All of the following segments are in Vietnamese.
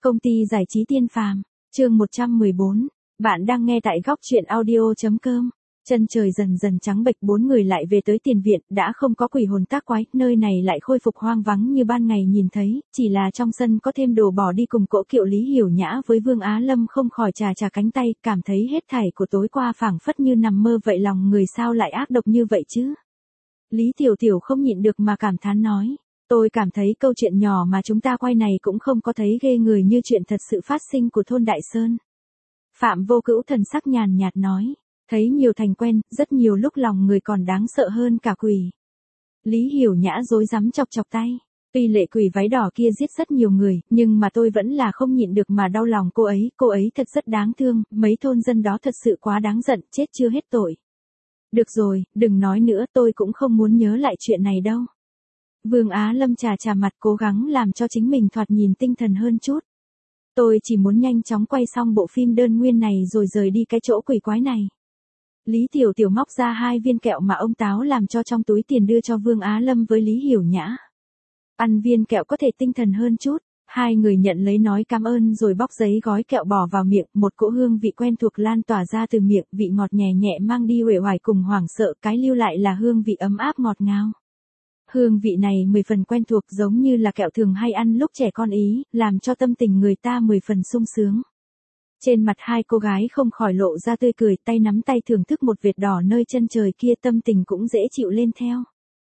Công ty giải trí Tiên Phàm, chương 114. Bạn đang nghe tại góc truyện audio.com. Chân trời dần dần trắng bệch, bốn người lại về tới tiền viện, đã không có quỷ hồn tác quái, nơi này lại khôi phục hoang vắng như ban ngày nhìn thấy, chỉ là trong sân có thêm đồ bỏ đi cùng cỗ kiệu Lý Hiểu Nhã với Vương Á Lâm không khỏi chà cánh tay, cảm thấy hết thảy của tối qua phảng phất như nằm mơ vậy, lòng người sao lại ác độc như vậy chứ. Lý Tiểu Tiểu không nhịn được mà cảm thán nói. Tôi cảm thấy câu chuyện nhỏ mà chúng ta quay này cũng không có thấy ghê người như chuyện thật sự phát sinh của thôn Đại Sơn. Phạm Vô Cữu thần sắc nhàn nhạt nói, thấy nhiều thành quen, rất nhiều lúc lòng người còn đáng sợ hơn cả quỷ. Lý Hiểu Nhã rối rắm chọc tay. Tuy lệ quỷ váy đỏ kia giết rất nhiều người, nhưng mà tôi vẫn là không nhịn được mà đau lòng cô ấy thật rất đáng thương, mấy thôn dân đó thật sự quá đáng giận, chết chưa hết tội. Được rồi, đừng nói nữa, tôi cũng không muốn nhớ lại chuyện này đâu. Vương Á Lâm chà mặt, cố gắng làm cho chính mình thoạt nhìn tinh thần hơn chút. Tôi chỉ muốn nhanh chóng quay xong bộ phim đơn nguyên này rồi rời đi cái chỗ quỷ quái này. Lý Tiểu Tiểu móc ra 2 viên kẹo mà ông Táo làm cho trong túi tiền đưa cho Vương Á Lâm với Lý Hiểu Nhã. Ăn viên kẹo có thể tinh thần hơn chút. Hai người nhận lấy nói cảm ơn rồi bóc giấy gói kẹo bỏ vào miệng, một cỗ hương vị quen thuộc lan tỏa ra từ miệng, vị ngọt nhẹ mang đi uể oải cùng hoảng sợ, cái lưu lại là hương vị ấm áp ngọt ngào. Hương vị này 10 phần quen thuộc, giống như là kẹo thường hay ăn lúc trẻ con ý, làm cho tâm tình người ta 10 phần sung sướng. Trên mặt hai cô gái không khỏi lộ ra tươi cười, tay nắm tay thưởng thức một vệt đỏ nơi chân trời kia, tâm tình cũng dễ chịu lên theo.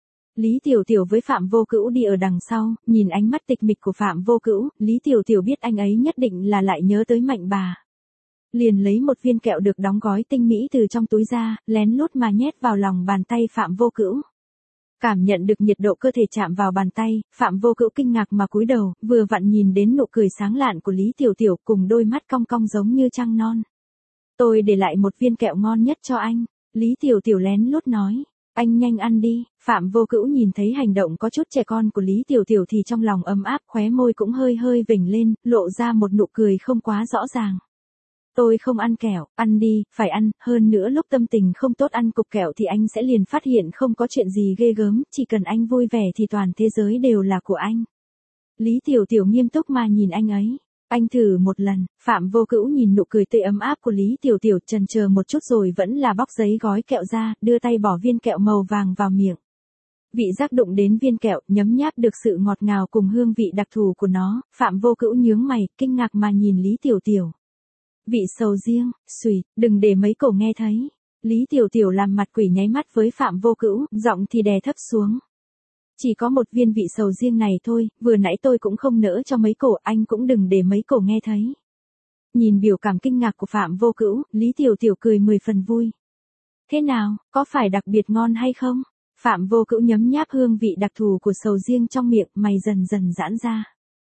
Lý Tiểu Tiểu với Phạm Vô Cữu đi ở đằng sau, nhìn ánh mắt tịch mịch của Phạm Vô Cữu, Lý Tiểu Tiểu biết anh ấy nhất định là lại nhớ tới Mạnh bà. Liền lấy một viên kẹo được đóng gói tinh mỹ từ trong túi ra, lén lút mà nhét vào lòng bàn tay Phạm Vô Cữu. Cảm nhận được nhiệt độ cơ thể chạm vào bàn tay, Phạm Vô Cữu kinh ngạc mà cúi đầu, vừa vặn nhìn đến nụ cười sáng lạn của Lý Tiểu Tiểu cùng đôi mắt cong cong giống như trăng non. Tôi để lại một viên kẹo ngon nhất cho anh, Lý Tiểu Tiểu lén lút nói. Anh nhanh ăn đi. Phạm Vô Cữu nhìn thấy hành động có chút trẻ con của Lý Tiểu Tiểu thì trong lòng ấm áp, khóe môi cũng hơi vểnh lên, lộ ra một nụ cười không quá rõ ràng. Tôi không ăn kẹo, ăn đi, phải ăn, hơn nữa lúc tâm tình không tốt ăn cục kẹo thì anh sẽ liền phát hiện không có chuyện gì ghê gớm, chỉ cần anh vui vẻ thì toàn thế giới đều là của anh. Lý Tiểu Tiểu nghiêm túc mà nhìn anh ấy. Anh thử một lần. Phạm Vô Cữu nhìn nụ cười tươi ấm áp của Lý Tiểu Tiểu, chần chờ một chút rồi vẫn là bóc giấy gói kẹo ra, đưa tay bỏ viên kẹo màu vàng vào miệng. Vị giác đụng đến viên kẹo, nhấm nháp được sự ngọt ngào cùng hương vị đặc thù của nó, Phạm Vô Cữu nhướng mày, kinh ngạc mà nhìn Lý Tiểu Tiểu. Vị sầu riêng, xùi, đừng để mấy cổ nghe thấy. Lý Tiểu Tiểu làm mặt quỷ nháy mắt với Phạm Vô Cữu, giọng thì đè thấp xuống. Chỉ có một viên vị sầu riêng này thôi, vừa nãy tôi cũng không nỡ cho mấy cổ, anh cũng đừng để mấy cổ nghe thấy. Nhìn biểu cảm kinh ngạc của Phạm Vô Cữu, Lý Tiểu Tiểu cười 10 phần vui. Thế nào, có phải đặc biệt ngon hay không? Phạm Vô Cữu nhấm nháp hương vị đặc thù của sầu riêng trong miệng, mày dần dần giãn ra.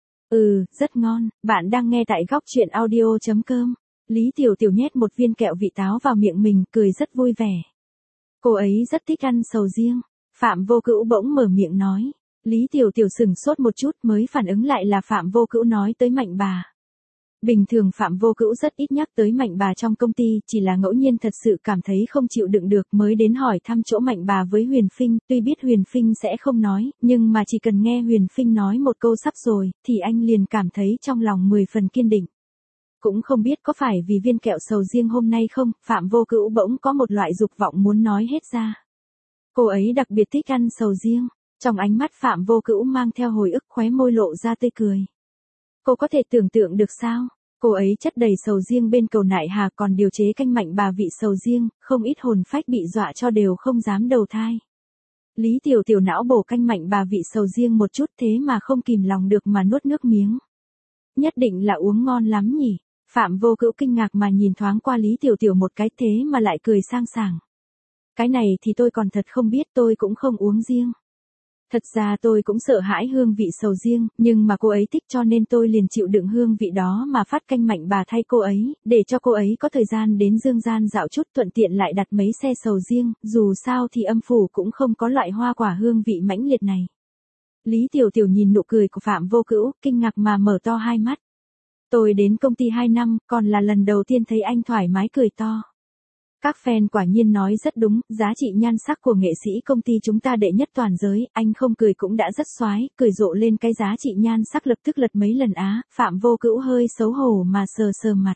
Rất ngon. Bạn đang nghe tại góc truyện audio.com. Lý Tiểu Tiểu nhét một viên kẹo vị táo vào miệng mình, cười rất vui vẻ. Cô ấy rất thích ăn sầu riêng. Phạm Vô Cữu bỗng mở miệng nói. Lý Tiểu Tiểu sửng sốt một chút mới phản ứng lại là Phạm Vô Cữu nói tới Mạnh bà. Bình thường Phạm Vô Cữu rất ít nhắc tới Mạnh bà trong công ty, chỉ là ngẫu nhiên thật sự cảm thấy không chịu đựng được mới đến hỏi thăm chỗ Mạnh bà với Huyền Phinh, tuy biết Huyền Phinh sẽ không nói, nhưng mà chỉ cần nghe Huyền Phinh nói một câu sắp rồi, thì anh liền cảm thấy trong lòng 10 phần kiên định. Cũng không biết có phải vì viên kẹo sầu riêng hôm nay không, Phạm Vô Cữu bỗng có một loại dục vọng muốn nói hết ra. Cô ấy đặc biệt thích ăn sầu riêng. Trong ánh mắt Phạm Vô Cữu mang theo hồi ức, khóe môi lộ ra tươi cười. Cô có thể tưởng tượng được sao? Cô ấy chất đầy sầu riêng bên cầu Nại Hà còn điều chế canh Mạnh bà vị sầu riêng, không ít hồn phách bị dọa cho đều không dám đầu thai. Lý Tiểu Tiểu não bổ canh Mạnh bà vị sầu riêng một chút thế mà không kìm lòng được mà nuốt nước miếng. Nhất định là uống ngon lắm nhỉ? Phạm Vô Cữu kinh ngạc mà nhìn thoáng qua Lý Tiểu Tiểu một cái thế mà lại cười sang sảng. Cái này thì tôi còn thật không biết, tôi cũng không uống riêng. Thật ra tôi cũng sợ hãi hương vị sầu riêng, nhưng mà cô ấy thích cho nên tôi liền chịu đựng hương vị đó mà phát canh Mạnh bà thay cô ấy, để cho cô ấy có thời gian đến dương gian dạo chút, thuận tiện lại đặt mấy xe sầu riêng, dù sao thì âm phủ cũng không có loại hoa quả hương vị mãnh liệt này. Lý Tiểu Tiểu nhìn nụ cười của Phạm Vô Cữu, kinh ngạc mà mở to hai mắt. Tôi đến công ty 2 năm, còn là lần đầu tiên thấy anh thoải mái cười to. Các fan quả nhiên nói rất đúng, giá trị nhan sắc của nghệ sĩ công ty chúng ta đệ nhất toàn giới, anh không cười cũng đã rất soái, cười rộ lên cái giá trị nhan sắc lập tức lật mấy lần á, Phạm Vô Cữu hơi xấu hổ mà sờ sờ mặt.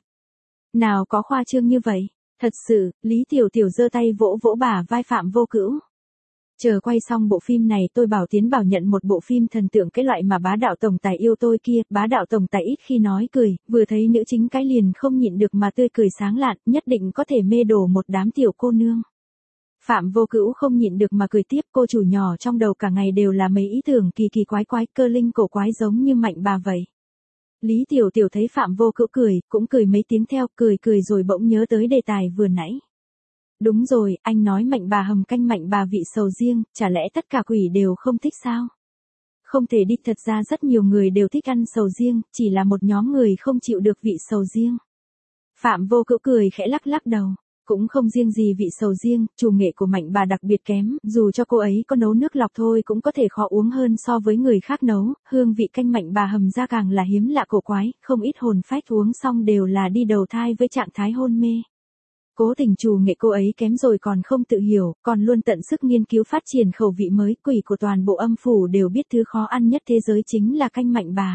Nào có khoa trương như vậy, thật sự, Lý Tiểu Tiểu giơ tay vỗ vỗ bả vai Phạm Vô Cữu. Chờ quay xong bộ phim này tôi bảo Tiến bảo nhận một bộ phim thần tượng cái loại mà bá đạo tổng tài yêu tôi kia, bá đạo tổng tài ít khi nói cười, vừa thấy nữ chính cái liền không nhịn được mà tươi cười sáng lạn, nhất định có thể mê đổ một đám tiểu cô nương. Phạm Vô Cữu không nhịn được mà cười tiếp, cô chủ nhỏ trong đầu cả ngày đều là mấy ý tưởng kỳ kỳ quái quái, cơ linh cổ quái giống như Mạnh Bà vậy. Lý Tiểu Tiểu thấy Phạm Vô Cữu cười, cũng cười mấy tiếng theo, cười rồi bỗng nhớ tới đề tài vừa nãy. Đúng rồi, anh nói Mạnh Bà hầm canh Mạnh Bà vị sầu riêng, chả lẽ tất cả quỷ đều không thích sao? Không thể đi, thật ra rất nhiều người đều thích ăn sầu riêng, chỉ là một nhóm người không chịu được vị sầu riêng. Phạm Vô Cữu cười khẽ lắc lắc đầu. Cũng không riêng gì vị sầu riêng, chủ nghệ của Mạnh Bà đặc biệt kém, dù cho cô ấy có nấu nước lọc thôi cũng có thể khó uống hơn so với người khác nấu, hương vị canh Mạnh Bà hầm ra càng là hiếm lạ cổ quái, không ít hồn phách uống xong đều là đi đầu thai với trạng thái hôn mê. Cố tình chủ nghệ cô ấy kém rồi còn không tự hiểu, còn luôn tận sức nghiên cứu phát triển khẩu vị mới, quỷ của toàn bộ âm phủ đều biết thứ khó ăn nhất thế giới chính là canh Mạnh Bà.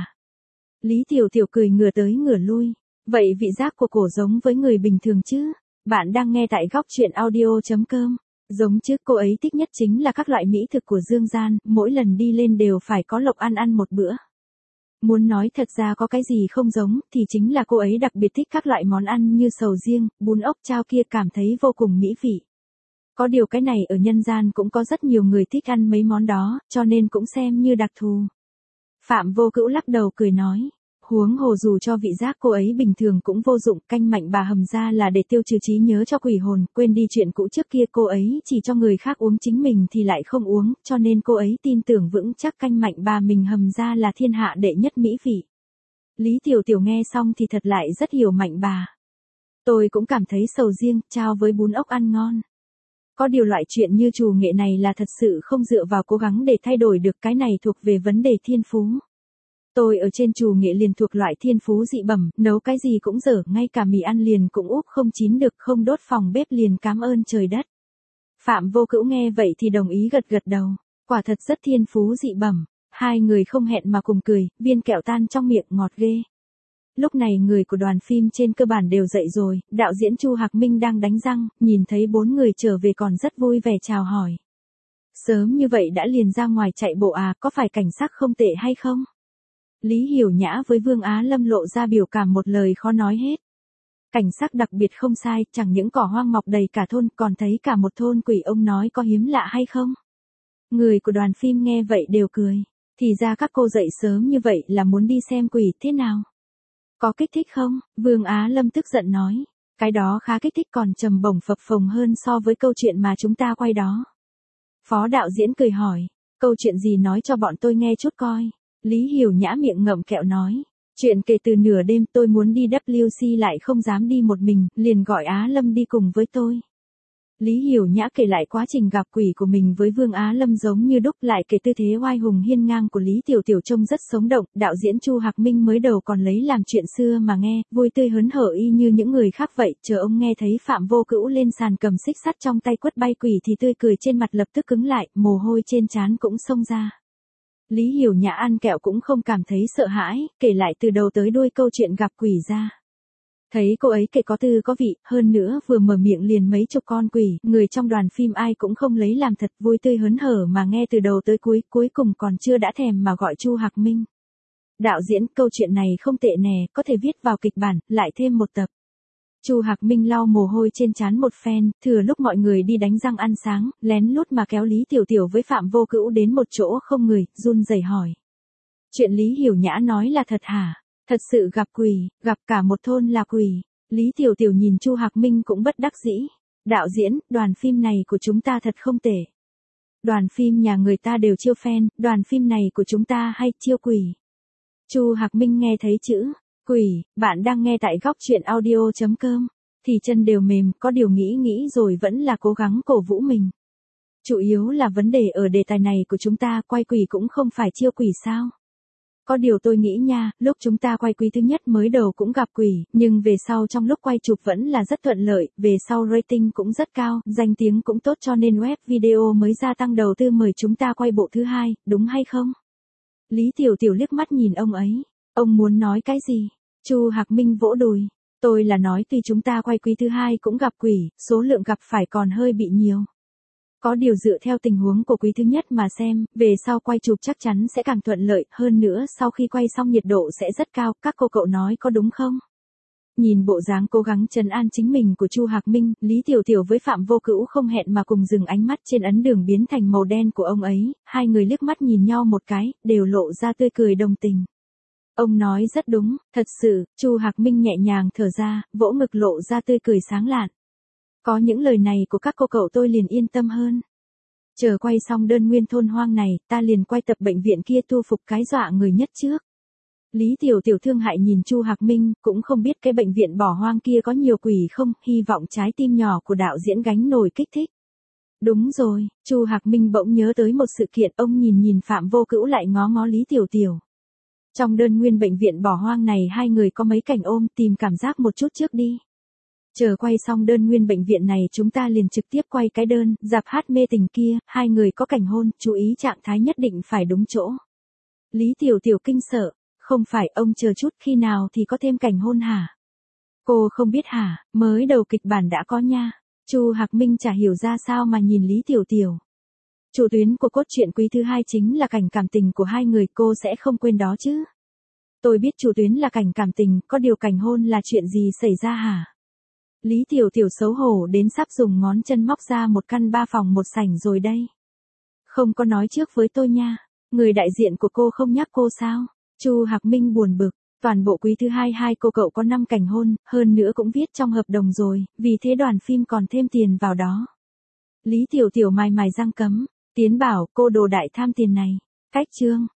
Lý Tiểu Tiểu cười ngửa tới ngửa lui, vậy vị giác của cổ giống với người bình thường chứ? Bạn đang nghe tại góc truyện audio.com. Giống trước cô ấy thích nhất chính là các loại mỹ thực của Dương Gian, mỗi lần đi lên đều phải có lộc ăn một bữa. Muốn nói thật ra có cái gì không giống, thì chính là cô ấy đặc biệt thích các loại món ăn như sầu riêng, bún ốc chao kia cảm thấy vô cùng mỹ vị. Có điều cái này ở nhân gian cũng có rất nhiều người thích ăn mấy món đó, cho nên cũng xem như đặc thù. Phạm Vô Cữu lắc đầu cười nói. Huống hồ dù cho vị giác cô ấy bình thường cũng vô dụng, canh Mạnh Bà hầm ra là để tiêu trừ trí nhớ cho quỷ hồn, quên đi chuyện cũ trước kia cô ấy chỉ cho người khác uống chính mình thì lại không uống, cho nên cô ấy tin tưởng vững chắc canh Mạnh Bà mình hầm ra là thiên hạ đệ nhất mỹ vị. Lý Tiểu Tiểu nghe xong thì thật lại rất hiểu Mạnh Bà. Tôi cũng cảm thấy sầu riêng, chao với bún ốc ăn ngon. Có điều loại chuyện như trù nghệ này là thật sự không dựa vào cố gắng để thay đổi được, cái này thuộc về vấn đề thiên phú. Tôi ở trên trù nghệ liền thuộc loại thiên phú dị bẩm, nấu cái gì cũng dở, ngay cả mì ăn liền cũng úp không chín được, không đốt phòng bếp liền cảm ơn trời đất. Phạm Vô Cữu nghe vậy thì đồng ý gật gật đầu, quả thật rất thiên phú dị bẩm. Hai người không hẹn mà cùng cười, viên kẹo tan trong miệng ngọt ghê. Lúc này người của đoàn phim trên cơ bản đều dậy rồi, đạo diễn Chu Hạc Minh đang đánh răng, nhìn thấy bốn người trở về còn rất vui vẻ chào hỏi. Sớm như vậy đã liền ra ngoài chạy bộ à, có phải cảnh sắc không tệ hay không? Lý Hiểu Nhã với Vương Á Lâm lộ ra biểu cảm một lời khó nói hết. Cảnh sắc đặc biệt không sai, chẳng những cỏ hoang mọc đầy cả thôn, còn thấy cả một thôn quỷ, ông nói có hiếm lạ hay không? Người của đoàn phim nghe vậy đều cười. Thì ra các cô dậy sớm như vậy là muốn đi xem quỷ thế nào? Có kích thích không? Vương Á Lâm tức giận nói. Cái đó khá kích thích, còn trầm bổng phập phồng hơn so với câu chuyện mà chúng ta quay đó. Phó đạo diễn cười hỏi. Câu chuyện gì nói cho bọn tôi nghe chút coi. Lý Hiểu Nhã miệng ngậm kẹo nói. Chuyện kể từ nửa đêm tôi muốn đi WC lại không dám đi một mình, liền gọi Á Lâm đi cùng với tôi. Lý Hiểu Nhã kể lại quá trình gặp quỷ của mình với Vương Á Lâm giống như đúc, lại kể tư thế oai hùng hiên ngang của Lý Tiểu Tiểu trông rất sống động, đạo diễn Chu Hạc Minh mới đầu còn lấy làm chuyện xưa mà nghe, vui tươi hớn hở y như những người khác vậy, chờ ông nghe thấy Phạm Vô Cữu lên sàn cầm xích sắt trong tay quất bay quỷ thì tươi cười trên mặt lập tức cứng lại, mồ hôi trên trán cũng xông ra. Lý Hiểu Nhã ăn kẹo cũng không cảm thấy sợ hãi, kể lại từ đầu tới đuôi câu chuyện gặp quỷ ra. Thấy cô ấy kể có tư có vị, hơn nữa vừa mở miệng liền mấy chục con quỷ, người trong đoàn phim ai cũng không lấy làm thật, vui tươi hớn hở mà nghe từ đầu tới cuối, cuối cùng còn chưa đã thèm mà gọi Chu Hạc Minh. Đạo diễn, câu chuyện này không tệ nè, có thể viết vào kịch bản, lại thêm một tập. Chu Hạc Minh lau mồ hôi trên trán một phen, thừa lúc mọi người đi đánh răng ăn sáng, lén lút mà kéo Lý Tiểu Tiểu với Phạm Vô Cữu đến một chỗ không người, run rẩy hỏi. Chuyện Lý Hiểu Nhã nói là thật hả? Thật sự gặp quỷ, gặp cả một thôn là quỷ. Lý Tiểu Tiểu nhìn Chu Hạc Minh cũng bất đắc dĩ. Đạo diễn, đoàn phim này của chúng ta thật không tệ. Đoàn phim nhà người ta đều chiêu fan, đoàn phim này của chúng ta hay chiêu quỷ. Chu Hạc Minh nghe thấy chữ quỷ, bạn đang nghe tại góc truyện audio.com, thì chân đều mềm, có điều nghĩ rồi vẫn là cố gắng cổ vũ mình. Chủ yếu là vấn đề ở đề tài này của chúng ta, quay quỷ cũng không phải chiêu quỷ sao? Có điều tôi nghĩ nha, lúc chúng ta quay quý thứ nhất mới đầu cũng gặp quỷ, nhưng về sau trong lúc quay chụp vẫn là rất thuận lợi, về sau rating cũng rất cao, danh tiếng cũng tốt cho nên web video mới gia tăng đầu tư mời chúng ta quay bộ thứ hai, đúng hay không? Lý Tiểu Tiểu liếc mắt nhìn ông ấy. Ông muốn nói cái gì? Chu Hạc Minh vỗ đùi. Tôi là nói tuy chúng ta quay quý thứ hai cũng gặp quỷ, số lượng gặp phải còn hơi bị nhiều. Có điều dựa theo tình huống của quý thứ nhất mà xem, về sau quay chụp chắc chắn sẽ càng thuận lợi, hơn nữa sau khi quay xong nhiệt độ sẽ rất cao, các cô cậu nói có đúng không? Nhìn bộ dáng cố gắng trấn an chính mình của Chu Hạc Minh, Lý Tiểu Tiểu với Phạm Vô Cữu không hẹn mà cùng dừng ánh mắt trên ấn đường biến thành màu đen của ông ấy, hai người liếc mắt nhìn nhau một cái, đều lộ ra tươi cười đồng tình. Ông nói rất đúng, thật sự, Chu Hạc Minh nhẹ nhàng thở ra, vỗ ngực lộ ra tươi cười sáng lạn. Có những lời này của các cô cậu tôi liền yên tâm hơn. Chờ quay xong đơn nguyên thôn hoang này, ta liền quay tập bệnh viện kia tu phục cái dọa người nhất trước. Lý Tiểu Tiểu thương hại nhìn Chu Hạc Minh, cũng không biết cái bệnh viện bỏ hoang kia có nhiều quỷ không, hy vọng trái tim nhỏ của đạo diễn gánh nổi kích thích. Đúng rồi, Chu Hạc Minh bỗng nhớ tới một sự kiện, ông nhìn nhìn Phạm Vô Cữu lại ngó ngó Lý Tiểu Tiểu. Trong đơn nguyên bệnh viện bỏ hoang này hai người có mấy cảnh ôm, tìm cảm giác một chút trước đi. Chờ quay xong đơn nguyên bệnh viện này chúng ta liền trực tiếp quay cái đơn, rạp hát mê tình kia, hai người có cảnh hôn, chú ý trạng thái nhất định phải đúng chỗ. Lý Tiểu Tiểu kinh sợ, không phải ông chờ chút khi nào thì có thêm cảnh hôn hả? Cô không biết hả, mới đầu kịch bản đã có nha. Chu Hạc Minh chả hiểu ra sao mà nhìn Lý Tiểu Tiểu. Chủ tuyến của cốt truyện quý thứ hai chính là cảnh cảm tình của hai người, cô sẽ không quên đó chứ. Tôi biết chủ tuyến là cảnh cảm tình, có điều cảnh hôn là chuyện gì xảy ra hả? Lý Tiểu Tiểu xấu hổ đến sắp dùng ngón chân móc ra một căn 3 phòng một sảnh rồi đây. Không có nói trước với tôi nha, người đại diện của cô không nhắc cô sao? Chu Hạc Minh buồn bực, toàn bộ quý thứ hai hai cô cậu có 5 cảnh hôn, hơn nữa cũng viết trong hợp đồng rồi, vì thế đoàn phim còn thêm tiền vào đó. Lý Tiểu Tiểu mài mài răng cấm, Tiến bảo cô đồ đại tham tiền này. Cách chương.